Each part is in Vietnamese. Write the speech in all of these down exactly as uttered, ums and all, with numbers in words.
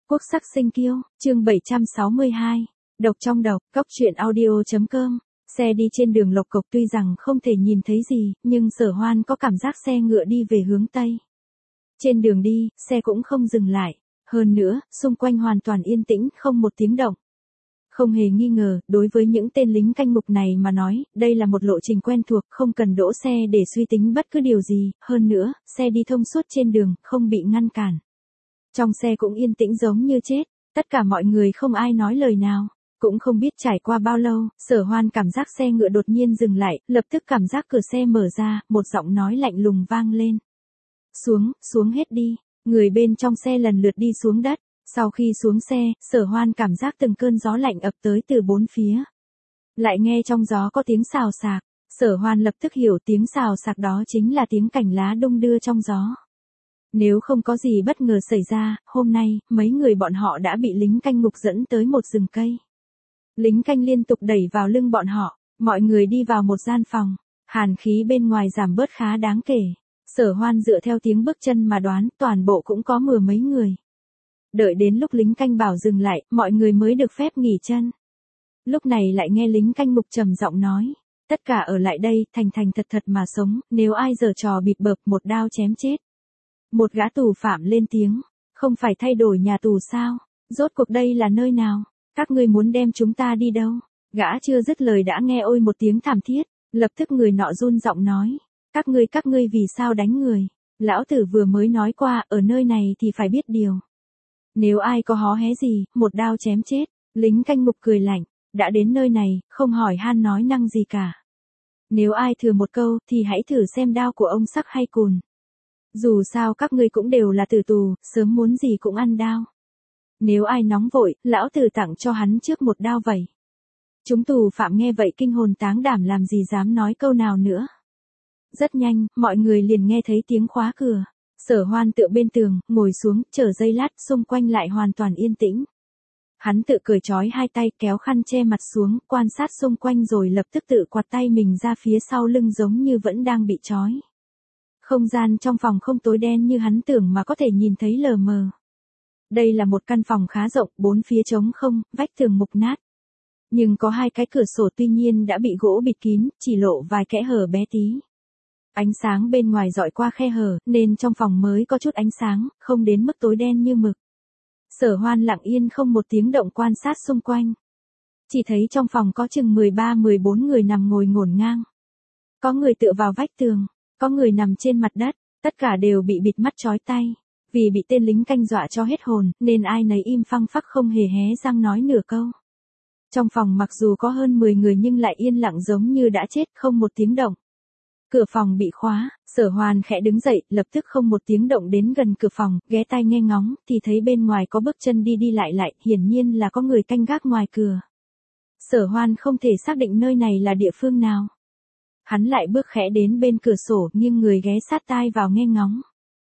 Quốc sắc sinh kiêu, chương bảy trăm sáu mươi hai. Độc trong độc, cóc truyện audio.com. Xe đi trên đường lộc cộc tuy rằng không thể nhìn thấy gì, nhưng Sở Hoan có cảm giác xe ngựa đi về hướng Tây. Trên đường đi, xe cũng không dừng lại. Hơn nữa, xung quanh hoàn toàn yên tĩnh, không một tiếng động. Không hề nghi ngờ, đối với những tên lính canh mục này mà nói, đây là một lộ trình quen thuộc, không cần đỗ xe để suy tính bất cứ điều gì. Hơn nữa, xe đi thông suốt trên đường, không bị ngăn cản. Trong xe cũng yên tĩnh giống như chết, tất cả mọi người không ai nói lời nào. Cũng không biết trải qua bao lâu, Sở Hoan cảm giác xe ngựa đột nhiên dừng lại, lập tức cảm giác cửa xe mở ra, một giọng nói lạnh lùng vang lên. Xuống, xuống hết đi. Người bên trong xe lần lượt đi xuống đất. Sau khi xuống xe, Sở Hoan cảm giác từng cơn gió lạnh ập tới từ bốn phía. Lại nghe trong gió có tiếng xào xạc. Sở Hoan lập tức hiểu tiếng xào xạc đó chính là tiếng cành lá đung đưa trong gió. Nếu không có gì bất ngờ xảy ra, hôm nay, mấy người bọn họ đã bị lính canh ngục dẫn tới một rừng cây. Lính canh liên tục đẩy vào lưng bọn họ, mọi người đi vào một gian phòng, hàn khí bên ngoài giảm bớt khá đáng kể. Sở Hoan dựa theo tiếng bước chân mà đoán, toàn bộ cũng có mười mấy người. Đợi đến lúc lính canh bảo dừng lại, mọi người mới được phép nghỉ chân. Lúc này lại nghe lính canh mục trầm giọng nói, tất cả ở lại đây, thành thành thật thật mà sống, nếu ai giở trò bịp bợp một đao chém chết. Một gã tù phạm lên tiếng, không phải thay đổi nhà tù sao, rốt cuộc đây là nơi nào, các ngươi muốn đem chúng ta đi đâu? Gã chưa dứt lời đã nghe ôi một tiếng thảm thiết, lập tức người nọ run giọng nói, các ngươi các ngươi vì sao đánh người, lão tử vừa mới nói qua, ở nơi này thì phải biết điều. Nếu ai có hó hé gì, một đao chém chết. Lính canh mục cười lạnh, đã đến nơi này, không hỏi han nói năng gì cả. Nếu ai thừa một câu, thì hãy thử xem đao của ông sắc hay cùn. Dù sao các ngươi cũng đều là tử tù, sớm muốn gì cũng ăn đao. Nếu ai nóng vội, lão tử tặng cho hắn trước một đao vậy. Chúng tù phạm nghe vậy kinh hồn táng đảm làm gì dám nói câu nào nữa. Rất nhanh, mọi người liền nghe thấy tiếng khóa cửa. Sở Hoan tựa bên tường, ngồi xuống, chờ giây lát, xung quanh lại hoàn toàn yên tĩnh. Hắn tự cởi trói hai tay, kéo khăn che mặt xuống, quan sát xung quanh rồi lập tức tự quạt tay mình ra phía sau lưng giống như vẫn đang bị trói. Không gian trong phòng không tối đen như hắn tưởng mà có thể nhìn thấy lờ mờ. Đây là một căn phòng khá rộng, bốn phía trống không, vách tường mục nát. Nhưng có hai cái cửa sổ tuy nhiên đã bị gỗ bịt kín, chỉ lộ vài kẽ hở bé tí. Ánh sáng bên ngoài dọi qua khe hở, nên trong phòng mới có chút ánh sáng, không đến mức tối đen như mực. Sở Hoan lặng yên không một tiếng động quan sát xung quanh. Chỉ thấy trong phòng có chừng mười ba mười bốn người nằm ngồi ngổn ngang. Có người tựa vào vách tường, có người nằm trên mặt đất, tất cả đều bị bịt mắt trói tay. Vì bị tên lính canh dọa cho hết hồn, nên ai nấy im phăng phắc không hề hé răng nói nửa câu. Trong phòng mặc dù có hơn mười người nhưng lại yên lặng giống như đã chết, không một tiếng động. Cửa phòng bị khóa, Sở Hoan khẽ đứng dậy, lập tức không một tiếng động đến gần cửa phòng, ghé tai nghe ngóng, thì thấy bên ngoài có bước chân đi đi lại lại, hiển nhiên là có người canh gác ngoài cửa. Sở Hoan không thể xác định nơi này là địa phương nào. Hắn lại bước khẽ đến bên cửa sổ, nhưng người ghé sát tai vào nghe ngóng.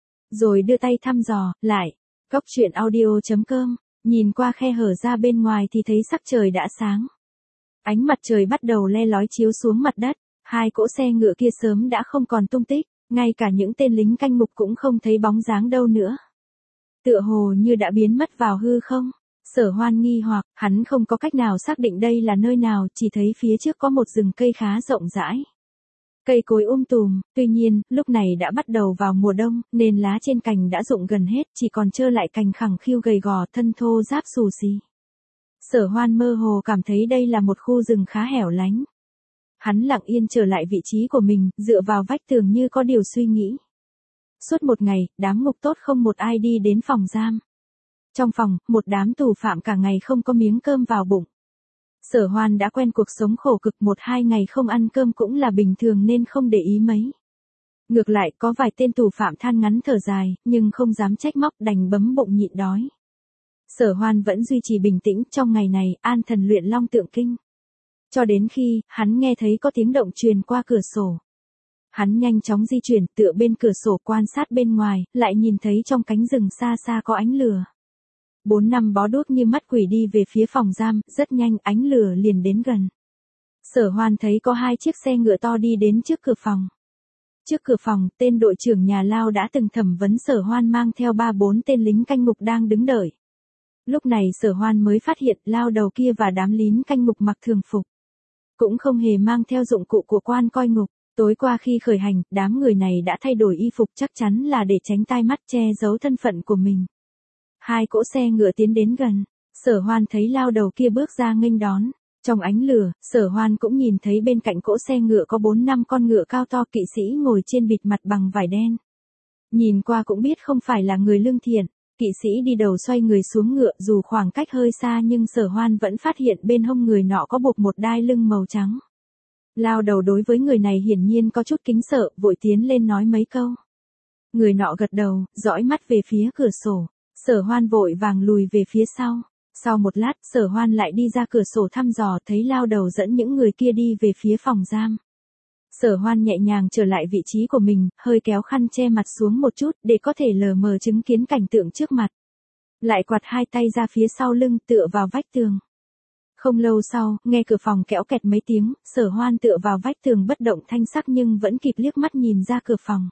Rồi đưa tay thăm dò, lại, cóc truyện audio.com, nhìn qua khe hở ra bên ngoài thì thấy sắc trời đã sáng. Ánh mặt trời bắt đầu le lói chiếu xuống mặt đất. Hai cỗ xe ngựa kia sớm đã không còn tung tích, ngay cả những tên lính canh mục cũng không thấy bóng dáng đâu nữa. Tựa hồ như đã biến mất vào hư không. Sở Hoan nghi hoặc, hắn không có cách nào xác định đây là nơi nào, chỉ thấy phía trước có một rừng cây khá rộng rãi. Cây cối um tùm, tuy nhiên, lúc này đã bắt đầu vào mùa đông, nên lá trên cành đã rụng gần hết, chỉ còn trơ lại cành khẳng khiu gầy gò, thân thô ráp xù xì. Sở Hoan mơ hồ cảm thấy đây là một khu rừng khá hẻo lánh. Hắn lặng yên trở lại vị trí của mình, dựa vào vách tường như có điều suy nghĩ. Suốt một ngày, đám ngục tốt không một ai đi đến phòng giam. Trong phòng, một đám tù phạm cả ngày không có miếng cơm vào bụng. Sở Hoan đã quen cuộc sống khổ cực, một hai ngày không ăn cơm cũng là bình thường nên không để ý mấy. Ngược lại, có vài tên tù phạm than ngắn thở dài, nhưng không dám trách móc, đành bấm bụng nhịn đói. Sở Hoan vẫn duy trì bình tĩnh, trong ngày này, an thần luyện long tượng kinh. Cho đến khi, hắn nghe thấy có tiếng động truyền qua cửa sổ. Hắn nhanh chóng di chuyển, tựa bên cửa sổ quan sát bên ngoài, lại nhìn thấy trong cánh rừng xa xa có ánh lửa. Bốn năm bó đuốc như mắt quỷ đi về phía phòng giam, rất nhanh ánh lửa liền đến gần. Sở Hoan thấy có hai chiếc xe ngựa to đi đến trước cửa phòng. Trước cửa phòng, tên đội trưởng nhà lao đã từng thẩm vấn Sở Hoan mang theo ba bốn tên lính canh ngục đang đứng đợi. Lúc này Sở Hoan mới phát hiện lao đầu kia và đám lín canh ngục mặc thường phục. Cũng không hề mang theo dụng cụ của quan coi ngục. Tối qua khi khởi hành, đám người này đã thay đổi y phục chắc chắn là để tránh tai mắt che giấu thân phận của mình. Hai cỗ xe ngựa tiến đến gần. Sở Hoan thấy lao đầu kia bước ra nghênh đón. Trong ánh lửa, Sở Hoan cũng nhìn thấy bên cạnh cỗ xe ngựa có bốn năm con ngựa cao to kỵ sĩ ngồi trên bịt mặt bằng vải đen. Nhìn qua cũng biết không phải là người lương thiện. Kỵ sĩ đi đầu xoay người xuống ngựa dù khoảng cách hơi xa nhưng Sở Hoan vẫn phát hiện bên hông người nọ có buộc một đai lưng màu trắng. Lao đầu đối với người này hiển nhiên có chút kính sợ, vội tiến lên nói mấy câu. Người nọ gật đầu, dõi mắt về phía cửa sổ. Sở Hoan vội vàng lùi về phía sau. Sau một lát, Sở Hoan lại đi ra cửa sổ thăm dò thấy lao đầu dẫn những người kia đi về phía phòng giam. Sở Hoan nhẹ nhàng trở lại vị trí của mình, hơi kéo khăn che mặt xuống một chút để có thể lờ mờ chứng kiến cảnh tượng trước mặt. Lại quạt hai tay ra phía sau lưng tựa vào vách tường. Không lâu sau, nghe cửa phòng kéo kẹt mấy tiếng, Sở Hoan tựa vào vách tường bất động thanh sắc nhưng vẫn kịp liếc mắt nhìn ra cửa phòng.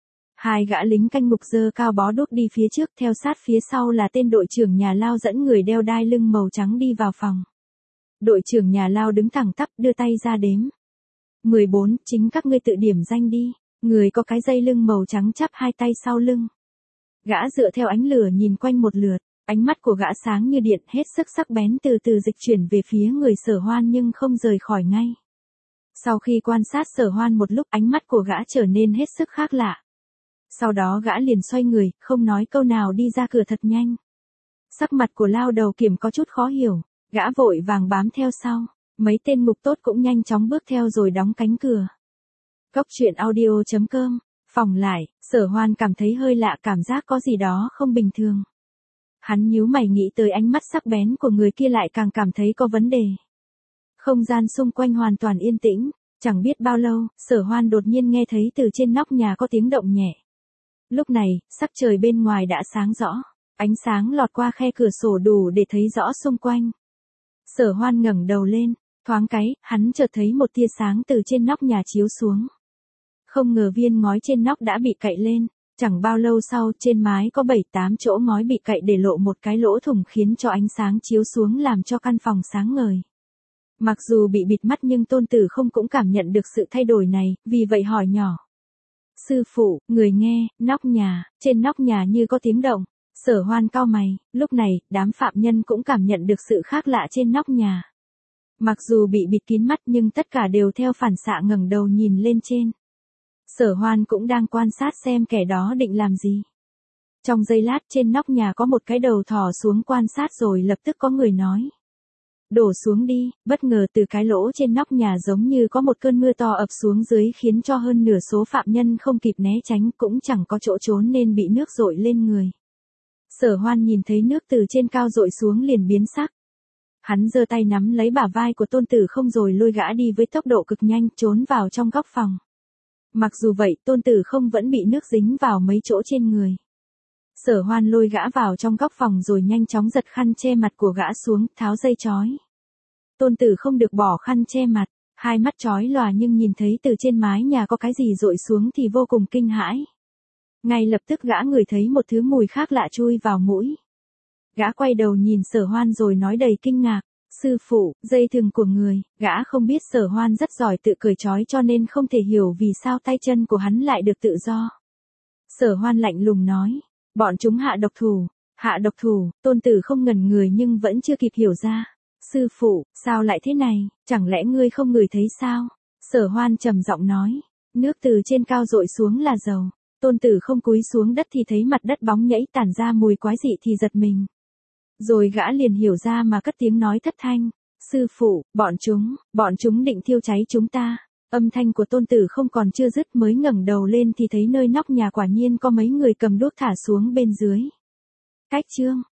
Hai gã lính canh ngục giơ cao bó đuốc đi phía trước, theo sát phía sau là tên đội trưởng nhà lao dẫn người đeo đai lưng màu trắng đi vào phòng. Đội trưởng nhà lao đứng thẳng tắp đưa tay ra đếm. mười bốn, chính các ngươi tự điểm danh đi. Người có cái dây lưng màu trắng chắp hai tay sau lưng. Gã dựa theo ánh lửa nhìn quanh một lượt, ánh mắt của gã sáng như điện, hết sức sắc bén, từ từ dịch chuyển về phía người Sở Hoan nhưng không rời khỏi ngay. Sau khi quan sát Sở Hoan một lúc, ánh mắt của gã trở nên hết sức khác lạ. Sau đó gã liền xoay người, không nói câu nào đi ra cửa thật nhanh. Sắc mặt của lao đầu kiểm có chút khó hiểu, gã vội vàng bám theo sau. Mấy tên ngục tốt cũng nhanh chóng bước theo rồi đóng cánh cửa. Cốc truyện audio chấm com, phòng lại, Sở Hoan cảm thấy hơi lạ, cảm giác có gì đó không bình thường. Hắn nhíu mày nghĩ tới ánh mắt sắc bén của người kia lại càng cảm thấy có vấn đề. Không gian xung quanh hoàn toàn yên tĩnh, chẳng biết bao lâu, Sở Hoan đột nhiên nghe thấy từ trên nóc nhà có tiếng động nhẹ. Lúc này, sắc trời bên ngoài đã sáng rõ, ánh sáng lọt qua khe cửa sổ đủ để thấy rõ xung quanh. Sở Hoan ngẩng đầu lên, thoáng cái, hắn chợt thấy một tia sáng từ trên nóc nhà chiếu xuống. Không ngờ viên ngói trên nóc đã bị cậy lên, chẳng bao lâu sau trên mái có bảy tám chỗ ngói bị cậy để lộ một cái lỗ thủng khiến cho ánh sáng chiếu xuống làm cho căn phòng sáng ngời. Mặc dù bị bịt mắt nhưng Tôn Tử Không cũng cảm nhận được sự thay đổi này, vì vậy hỏi nhỏ. Sư phụ, người nghe, nóc nhà, trên nóc nhà như có tiếng động. Sở Hoan cau mày, lúc này, đám phạm nhân cũng cảm nhận được sự khác lạ trên nóc nhà. Mặc dù bị bịt kín mắt nhưng tất cả đều theo phản xạ ngẩng đầu nhìn lên trên. Sở Hoan cũng đang quan sát xem kẻ đó định làm gì. Trong giây lát trên nóc nhà có một cái đầu thò xuống quan sát rồi lập tức có người nói. Đổ xuống đi, bất ngờ từ cái lỗ trên nóc nhà giống như có một cơn mưa to ập xuống dưới khiến cho hơn nửa số phạm nhân không kịp né tránh, cũng chẳng có chỗ trốn nên bị nước dội lên người. Sở Hoan nhìn thấy nước từ trên cao dội xuống liền biến sắc. Hắn giơ tay nắm lấy bả vai của Tôn Tử Không rồi lôi gã đi với tốc độ cực nhanh trốn vào trong góc phòng. Mặc dù vậy, Tôn Tử Không vẫn bị nước dính vào mấy chỗ trên người. Sở Hoan lôi gã vào trong góc phòng rồi nhanh chóng giật khăn che mặt của gã xuống, tháo dây trói. Tôn Tử Không được bỏ khăn che mặt, hai mắt chói lòa nhưng nhìn thấy từ trên mái nhà có cái gì dội xuống thì vô cùng kinh hãi. Ngay lập tức gã ngửi thấy một thứ mùi khác lạ chui vào mũi. Gã quay đầu nhìn Sở Hoan rồi nói đầy kinh ngạc, sư phụ, dây thừng của người. Gã không biết Sở Hoan rất giỏi tự cởi trói cho nên không thể hiểu vì sao tay chân của hắn lại được tự do. Sở Hoan lạnh lùng nói, bọn chúng hạ độc thủ, hạ độc thủ. Tôn Tử Không ngẩn người nhưng vẫn chưa kịp hiểu ra. Sư phụ, sao lại thế này, chẳng lẽ ngươi không ngửi thấy sao? Sở Hoan trầm giọng nói, nước từ trên cao dội xuống là dầu. Tôn Tử Không cúi xuống đất thì thấy mặt đất bóng nhẫy tản ra mùi quái dị thì giật mình. Rồi gã liền hiểu ra mà cất tiếng nói thất thanh, sư phụ, bọn chúng, bọn chúng định thiêu cháy chúng ta. Âm thanh của Tôn Tử Không còn chưa dứt mới ngẩng đầu lên thì thấy nơi nóc nhà quả nhiên có mấy người cầm đuốc thả xuống bên dưới. Cách chương